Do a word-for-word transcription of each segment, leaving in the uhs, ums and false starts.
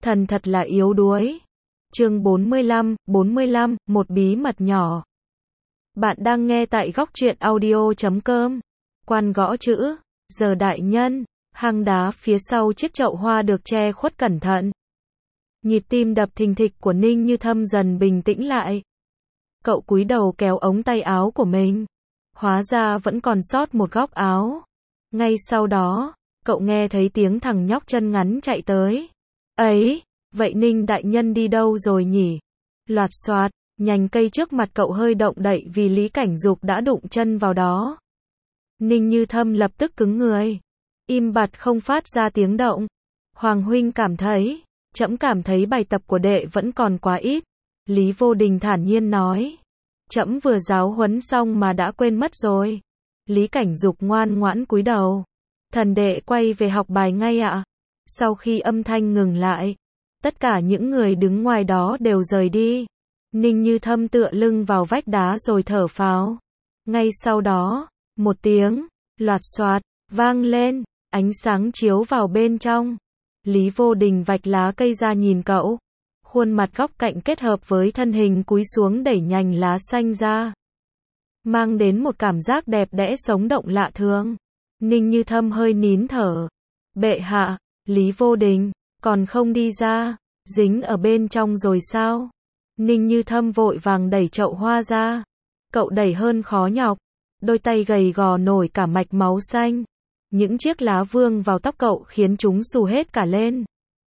Thần thật là yếu đuối. Chương bốn mươi lăm, bốn mươi lăm, một bí mật nhỏ. Bạn đang nghe tại góc truyện audio chấm com. Quan gõ chữ, giờ đại nhân, hang đá phía sau chiếc chậu hoa được che khuất cẩn thận. Nhịp tim đập thình thịch của Ninh Như Thâm dần bình tĩnh lại. Cậu cúi đầu kéo ống tay áo của mình. Hóa ra vẫn còn sót một góc áo. Ngay sau đó, cậu nghe thấy tiếng thằng nhóc chân ngắn chạy tới. Ấy, vậy Ninh đại nhân đi đâu rồi nhỉ? Loạt xoạt, nhành cây trước mặt cậu hơi động đậy vì Lý Cảnh Dục đã đụng chân vào đó. Ninh Như Thâm lập tức cứng người. Im bặt không phát ra tiếng động. Hoàng huynh cảm thấy, trẫm cảm thấy bài tập của đệ vẫn còn quá ít. Lý Vô Đình thản nhiên nói. Trẫm vừa giáo huấn xong mà đã quên mất rồi. Lý Cảnh Dục ngoan ngoãn cúi đầu. Thần đệ quay về học bài ngay ạ. Sau khi âm thanh ngừng lại, tất cả những người đứng ngoài đó đều rời đi. Ninh Như Thâm tựa lưng vào vách đá rồi thở phào. Ngay sau đó, một tiếng, loạt xoạt, vang lên, ánh sáng chiếu vào bên trong. Lý Vô Đình vạch lá cây ra nhìn cậu. Khuôn mặt góc cạnh kết hợp với thân hình cúi xuống đẩy nhành lá xanh ra. Mang đến một cảm giác đẹp đẽ sống động lạ thường. Ninh Như Thâm hơi nín thở. Bệ hạ, Lý Vô Đình, còn không đi ra, dính ở bên trong rồi sao? Ninh Như Thâm vội vàng đẩy chậu hoa ra. Cậu đẩy hơn khó nhọc. Đôi tay gầy gò nổi cả mạch máu xanh. Những chiếc lá vương vào tóc cậu khiến chúng xù hết cả lên.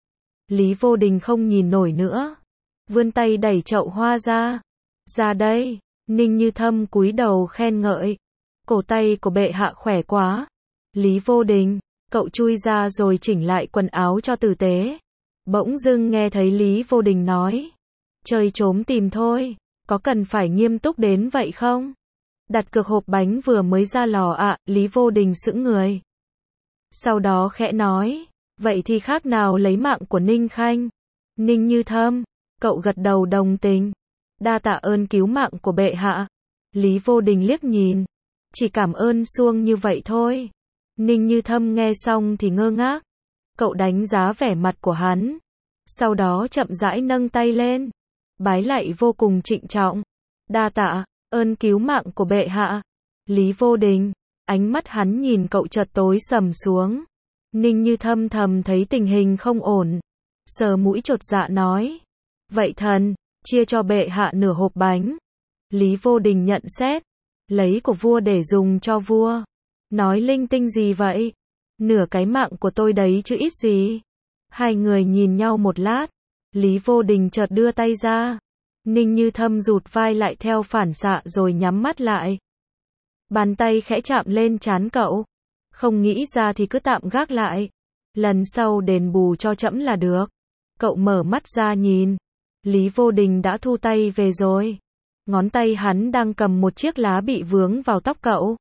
Lý Vô Đình không nhìn nổi nữa. Vươn tay đẩy chậu hoa ra. Ra đây. Ninh Như Thâm cúi đầu khen ngợi. Cổ tay của bệ hạ khỏe quá. Lý Vô Đình, cậu chui ra rồi chỉnh lại quần áo cho tử tế. Bỗng dưng nghe thấy Lý Vô Đình nói. Chơi trốn tìm thôi, có cần phải nghiêm túc đến vậy không? Đặt cược hộp bánh vừa mới ra lò ạ, à, Lý Vô Đình sững người. Sau đó khẽ nói, vậy thì khác nào lấy mạng của Ninh Khanh? Ninh Như Thâm, cậu gật đầu đồng tình. Đa tạ ơn cứu mạng của bệ hạ. Lý Vô Đình liếc nhìn. Chỉ cảm ơn suông như vậy thôi. Ninh Như Thâm nghe xong thì ngơ ngác. Cậu đánh giá vẻ mặt của hắn. Sau đó chậm rãi nâng tay lên. Bái lạy vô cùng trịnh trọng. Đa tạ, ơn cứu mạng của bệ hạ. Lý Vô Đình, ánh mắt hắn nhìn cậu chợt tối sầm xuống. Ninh Như Thâm thầm thấy tình hình không ổn. Sờ mũi chột dạ nói. Vậy thần, chia cho bệ hạ nửa hộp bánh. Lý Vô Đình nhận xét. Lấy của vua để dùng cho vua. Nói linh tinh gì vậy? Nửa cái mạng của tôi đấy chứ ít gì. Hai người nhìn nhau một lát. Lý Vô Đình chợt đưa tay ra. Ninh Như Thâm rụt vai lại theo phản xạ rồi nhắm mắt lại. Bàn tay khẽ chạm lên trán cậu. Không nghĩ ra thì cứ tạm gác lại. Lần sau đền bù cho trẫm là được. Cậu mở mắt ra nhìn. Lý Vô Đình đã thu tay về rồi. Ngón tay hắn đang cầm một chiếc lá bị vướng vào tóc cậu.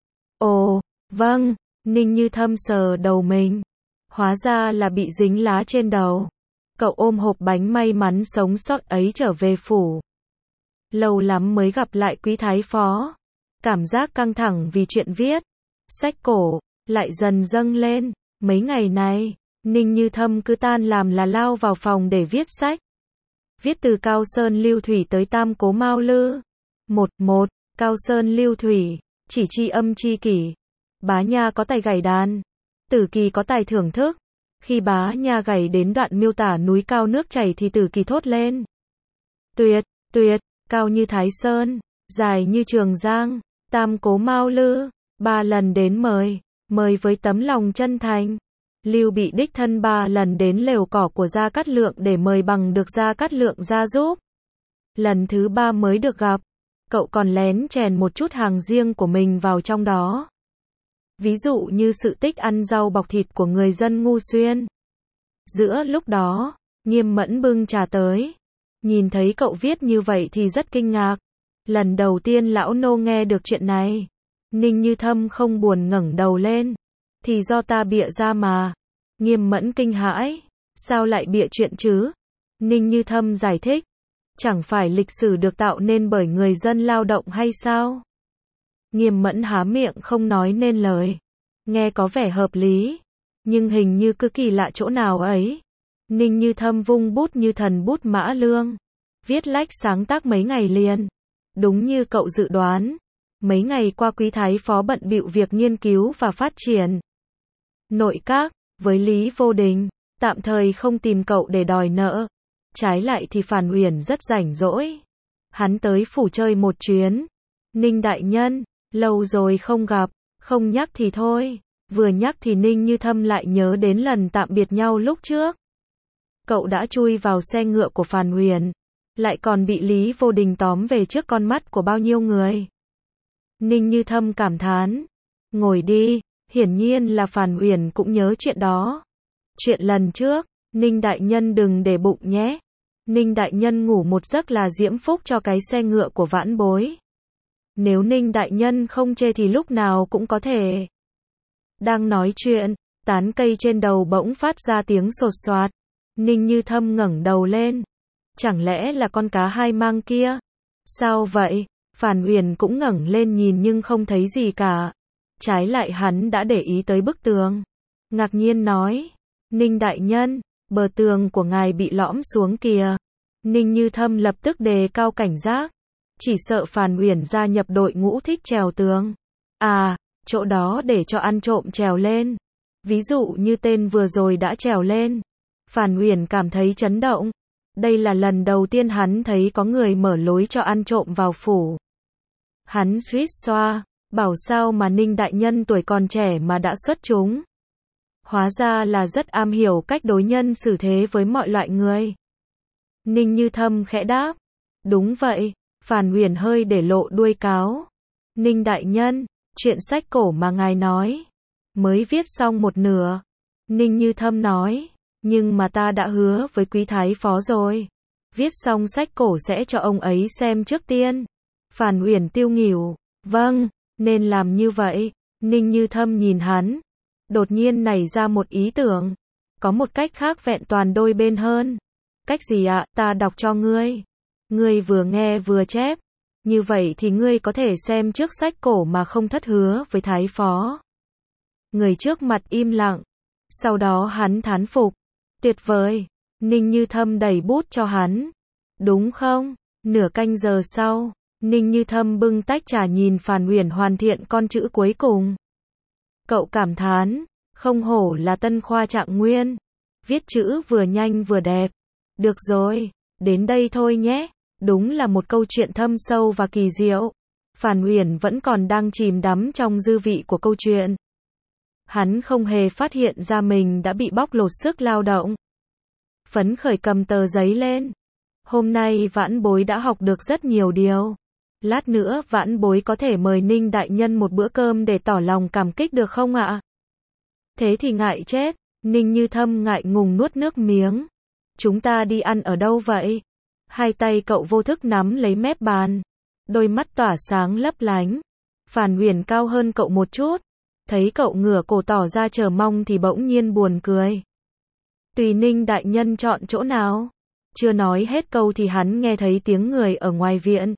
Ồ, vâng, Ninh Như Thâm sờ đầu mình. Hóa ra là bị dính lá trên đầu. Cậu ôm hộp bánh may mắn sống sót ấy trở về phủ. Lâu lắm mới gặp lại quý thái phó. Cảm giác căng thẳng vì chuyện viết sách cổ lại dần dâng lên. Mấy ngày này, Ninh Như Thâm cứ tan làm là lao vào phòng để viết sách. Viết từ Cao Sơn Lưu Thủy tới Tam Cố Mao Lư. Một, một, Cao Sơn Lưu Thủy, chỉ tri âm chi kỷ. Bá Nha có tài gảy đàn. Tử Kỳ có tài thưởng thức. Khi Bá Nha gảy đến đoạn miêu tả núi cao nước chảy thì Tử Kỳ thốt lên. Tuyệt, tuyệt, cao như Thái Sơn, dài như Trường Giang, Tam Cố Mao Lư, ba lần đến mời, mời với tấm lòng chân thành. Lưu Bị đích thân ba lần đến lều cỏ của Gia Cát Lượng để mời bằng được Gia Cát Lượng ra giúp. Lần thứ ba mới được gặp, cậu còn lén chèn một chút hàng riêng của mình vào trong đó. Ví dụ như sự tích ăn rau bọc thịt của người dân Ngu Xuyên. Giữa lúc đó, Nghiêm Mẫn bưng trà tới. Nhìn thấy cậu viết như vậy thì rất kinh ngạc. Lần đầu tiên lão nô nghe được chuyện này. Ninh Như Thâm không buồn ngẩng đầu lên. Thì do ta bịa ra mà. Nghiêm Mẫn kinh hãi. Sao lại bịa chuyện chứ? Ninh Như Thâm giải thích. Chẳng phải lịch sử được tạo nên bởi người dân lao động hay sao? Nghiêm Mẫn há miệng không nói nên lời. Nghe có vẻ hợp lý. Nhưng hình như cứ kỳ lạ chỗ nào ấy. Ninh Như Thâm vung bút như thần bút mã lương. Viết lách sáng tác mấy ngày liền. Đúng như cậu dự đoán. Mấy ngày qua quý thái phó bận bịu việc nghiên cứu và phát triển nội các, với Lý Vô Đình, tạm thời không tìm cậu để đòi nợ. Trái lại thì Phàn Uyển rất rảnh rỗi. Hắn tới phủ chơi một chuyến. Ninh đại nhân, lâu rồi không gặp, không nhắc thì thôi. Vừa nhắc thì Ninh Như Thâm lại nhớ đến lần tạm biệt nhau lúc trước. Cậu đã chui vào xe ngựa của Phàn Uyển, lại còn bị Lý Vô Đình tóm về trước con mắt của bao nhiêu người. Ninh Như Thâm cảm thán. Ngồi đi, hiển nhiên là Phàn Uyển cũng nhớ chuyện đó. Chuyện lần trước, Ninh đại nhân đừng để bụng nhé. Ninh đại nhân ngủ một giấc là diễm phúc cho cái xe ngựa của vãn bối. Nếu Ninh đại nhân không chê thì lúc nào cũng có thể. Đang nói chuyện, tán cây trên đầu bỗng phát ra tiếng sột soạt. Ninh Như Thâm ngẩng đầu lên. Chẳng lẽ là con cá hai mang kia? Sao vậy? Phàn Uyển cũng ngẩng lên nhìn nhưng không thấy gì cả. Trái lại hắn đã để ý tới bức tường. Ngạc nhiên nói. Ninh đại nhân, bờ tường của ngài bị lõm xuống kìa. Ninh Như Thâm lập tức đề cao cảnh giác. Chỉ sợ Phàn Uyển gia nhập đội ngũ thích trèo tường. À, chỗ đó để cho ăn trộm trèo lên. Ví dụ như tên vừa rồi đã trèo lên. Phàn Uyển cảm thấy chấn động. Đây là lần đầu tiên hắn thấy có người mở lối cho ăn trộm vào phủ. Hắn suýt xoa, bảo sao mà Ninh đại nhân tuổi còn trẻ mà đã xuất chúng. Hóa ra là rất am hiểu cách đối nhân xử thế với mọi loại người. Ninh Như Thâm khẽ đáp. Đúng vậy, Phàn Uyển hơi để lộ đuôi cáo. Ninh đại nhân, chuyện sách cổ mà ngài nói, mới viết xong một nửa. Ninh Như Thâm nói. Nhưng mà ta đã hứa với quý thái phó rồi. Viết xong sách cổ sẽ cho ông ấy xem trước tiên. Phàn Uyển tiêu nghỉu. Vâng, nên làm như vậy. Ninh Như Thâm nhìn hắn. Đột nhiên nảy ra một ý tưởng. Có một cách khác vẹn toàn đôi bên hơn. Cách gì ạ? Ta đọc cho ngươi. Ngươi vừa nghe vừa chép. Như vậy thì ngươi có thể xem trước sách cổ mà không thất hứa với thái phó. Người trước mặt im lặng. Sau đó hắn thán phục. Tuyệt vời. Ninh Như Thâm đẩy bút cho hắn. Đúng không? Nửa canh giờ sau, Ninh Như Thâm bưng tách trà nhìn Phàn Uyển hoàn thiện con chữ cuối cùng. Cậu cảm thán, không hổ là tân khoa trạng nguyên. Viết chữ vừa nhanh vừa đẹp. Được rồi, đến đây thôi nhé. Đúng là một câu chuyện thâm sâu và kỳ diệu. Phàn Uyển vẫn còn đang chìm đắm trong dư vị của câu chuyện. Hắn không hề phát hiện ra mình đã bị bóc lột sức lao động. Phấn khởi cầm tờ giấy lên. Hôm nay vãn bối đã học được rất nhiều điều. Lát nữa vãn bối có thể mời Ninh đại nhân một bữa cơm để tỏ lòng cảm kích được không ạ? Thế thì ngại chết. Ninh Như Thâm ngại ngùng nuốt nước miếng. Chúng ta đi ăn ở đâu vậy? Hai tay cậu vô thức nắm lấy mép bàn. Đôi mắt tỏa sáng lấp lánh. Phàn Uyển cao hơn cậu một chút. Thấy cậu ngửa cổ tỏ ra chờ mong thì bỗng nhiên buồn cười. Tùy Ninh đại nhân chọn chỗ nào. Chưa nói hết câu thì hắn nghe thấy tiếng người ở ngoài viện.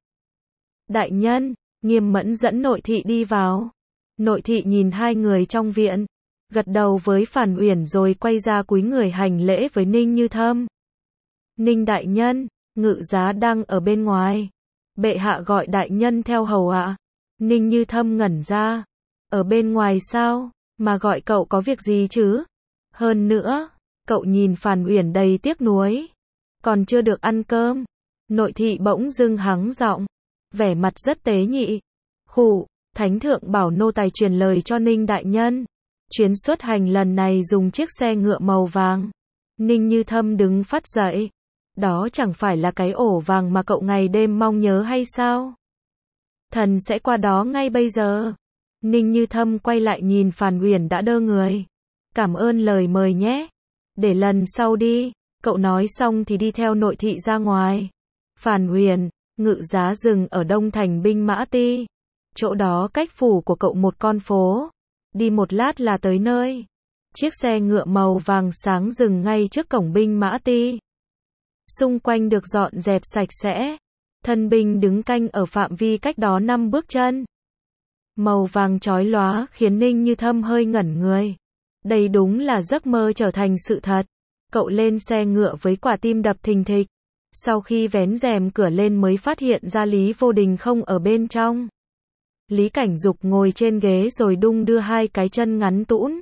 Đại nhân, Nghiêm Mẫn dẫn nội thị đi vào. Nội thị nhìn hai người trong viện, gật đầu với Phàn Uyển rồi quay ra cúi người hành lễ với Ninh Như Thâm. Ninh đại nhân, ngự giá đang ở bên ngoài. Bệ hạ gọi đại nhân theo hầu ạ. Ninh Như Thâm ngẩn ra. Ở bên ngoài sao, mà gọi cậu có việc gì chứ? Hơn nữa, cậu nhìn Phàn Uyển đầy tiếc nuối. Còn chưa được ăn cơm. Nội thị bỗng dưng hắng giọng, vẻ mặt rất tế nhị. Khụ, thánh thượng bảo nô tài truyền lời cho Ninh đại nhân. Chuyến xuất hành lần này dùng chiếc xe ngựa màu vàng. Ninh Như Thâm đứng phắt dậy. Đó chẳng phải là cái ổ vàng mà cậu ngày đêm mong nhớ hay sao? Thần sẽ qua đó ngay bây giờ. Ninh Như Thâm quay lại nhìn Phàn Uyển đã đơ người. Cảm ơn lời mời nhé. Để lần sau đi. Cậu nói xong thì đi theo nội thị ra ngoài. Phàn Uyển, ngự giá dừng ở Đông Thành binh mã ti. Chỗ đó cách phủ của cậu một con phố. Đi một lát là tới nơi. Chiếc xe ngựa màu vàng sáng dừng ngay trước cổng binh mã ti. Xung quanh được dọn dẹp sạch sẽ. Thân binh đứng canh ở phạm vi cách đó năm bước chân. Màu vàng chói lóa khiến Ninh Như Thâm hơi ngẩn người. Đây đúng là giấc mơ trở thành sự thật. Cậu lên xe ngựa với quả tim đập thình thịch. Sau khi vén rèm cửa lên mới phát hiện ra Lý Vô Đình không ở bên trong. Lý Cảnh Dục ngồi trên ghế rồi đung đưa hai cái chân ngắn tũn.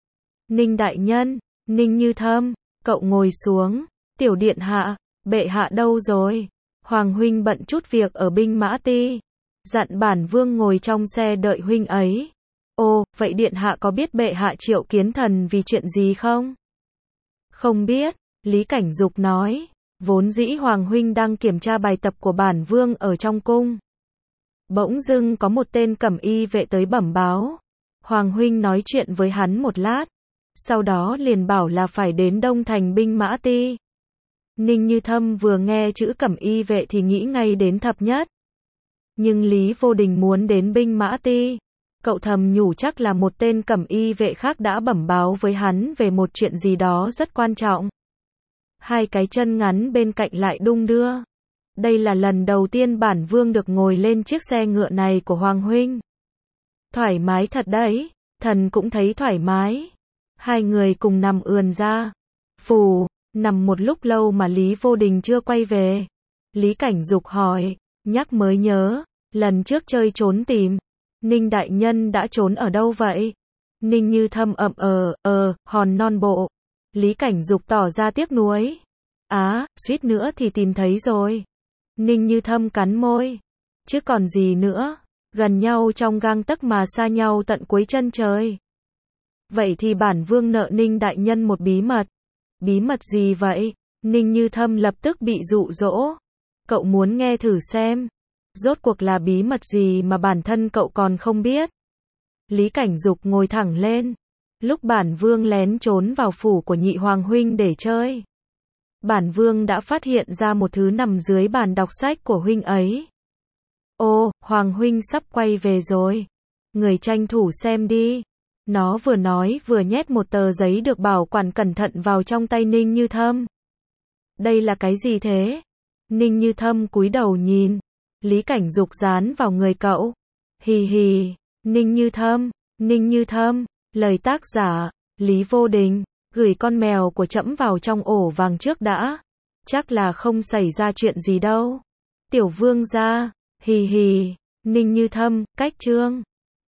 Ninh đại nhân, Ninh Như Thâm, cậu ngồi xuống. Tiểu điện hạ, bệ hạ đâu rồi? Hoàng huynh bận chút việc ở binh mã ti. Dặn bản vương ngồi trong xe đợi huynh ấy. Ồ, vậy điện hạ có biết bệ hạ triệu kiến thần vì chuyện gì không? Không biết, Lý Cảnh Dục nói. Vốn dĩ Hoàng huynh đang kiểm tra bài tập của bản vương ở trong cung. Bỗng dưng có một tên cẩm y vệ tới bẩm báo. Hoàng huynh nói chuyện với hắn một lát. Sau đó liền bảo là phải đến Đông Thành binh mã ti. Ninh Như Thâm vừa nghe chữ cẩm y vệ thì nghĩ ngay đến thập nhất. Nhưng Lý Vô Đình muốn đến binh mã ti. Cậu thầm nhủ chắc là một tên cẩm y vệ khác đã bẩm báo với hắn về một chuyện gì đó rất quan trọng. Hai cái chân ngắn bên cạnh lại đung đưa. Đây là lần đầu tiên bản vương được ngồi lên chiếc xe ngựa này của Hoàng huynh. Thoải mái thật đấy, thần cũng thấy thoải mái. Hai người cùng nằm ườn ra. Phù, nằm một lúc lâu mà Lý Vô Đình chưa quay về. Lý Cảnh Dục hỏi, nhắc mới nhớ, lần trước chơi trốn tìm. Ninh đại nhân đã trốn ở đâu vậy? Ninh Như Thâm ậm ờ, ờ, hòn non bộ. Lý Cảnh Dục tỏ ra tiếc nuối. Á, suýt nữa thì tìm thấy rồi. Ninh Như Thâm cắn môi. Chứ còn gì nữa, gần nhau trong gang tấc mà xa nhau tận cuối chân trời. Vậy thì bản vương nợ Ninh đại nhân một bí mật. Bí mật gì vậy? Ninh Như Thâm lập tức bị dụ dỗ. Cậu muốn nghe thử xem. Rốt cuộc là bí mật gì mà bản thân cậu còn không biết? Lý Cảnh Dục ngồi thẳng lên. Lúc bản vương lén trốn vào phủ của nhị hoàng huynh để chơi, bản vương đã phát hiện ra một thứ nằm dưới bàn đọc sách của huynh ấy. Ô, hoàng huynh sắp quay về rồi. Người tranh thủ xem đi. Nó vừa nói vừa nhét một tờ giấy được bảo quản cẩn thận vào trong tay Ninh Như Thâm. Đây là cái gì thế? Ninh Như Thâm cúi đầu nhìn. Lý Cảnh Dục dán vào người cậu. Hì hì, Ninh Như Thâm, Ninh Như Thâm, lời tác giả, Lý Vô Đình, gửi con mèo của trẫm vào trong ổ vàng trước đã. Chắc là không xảy ra chuyện gì đâu. Tiểu vương gia, hì hì, Ninh Như Thâm, cách chương.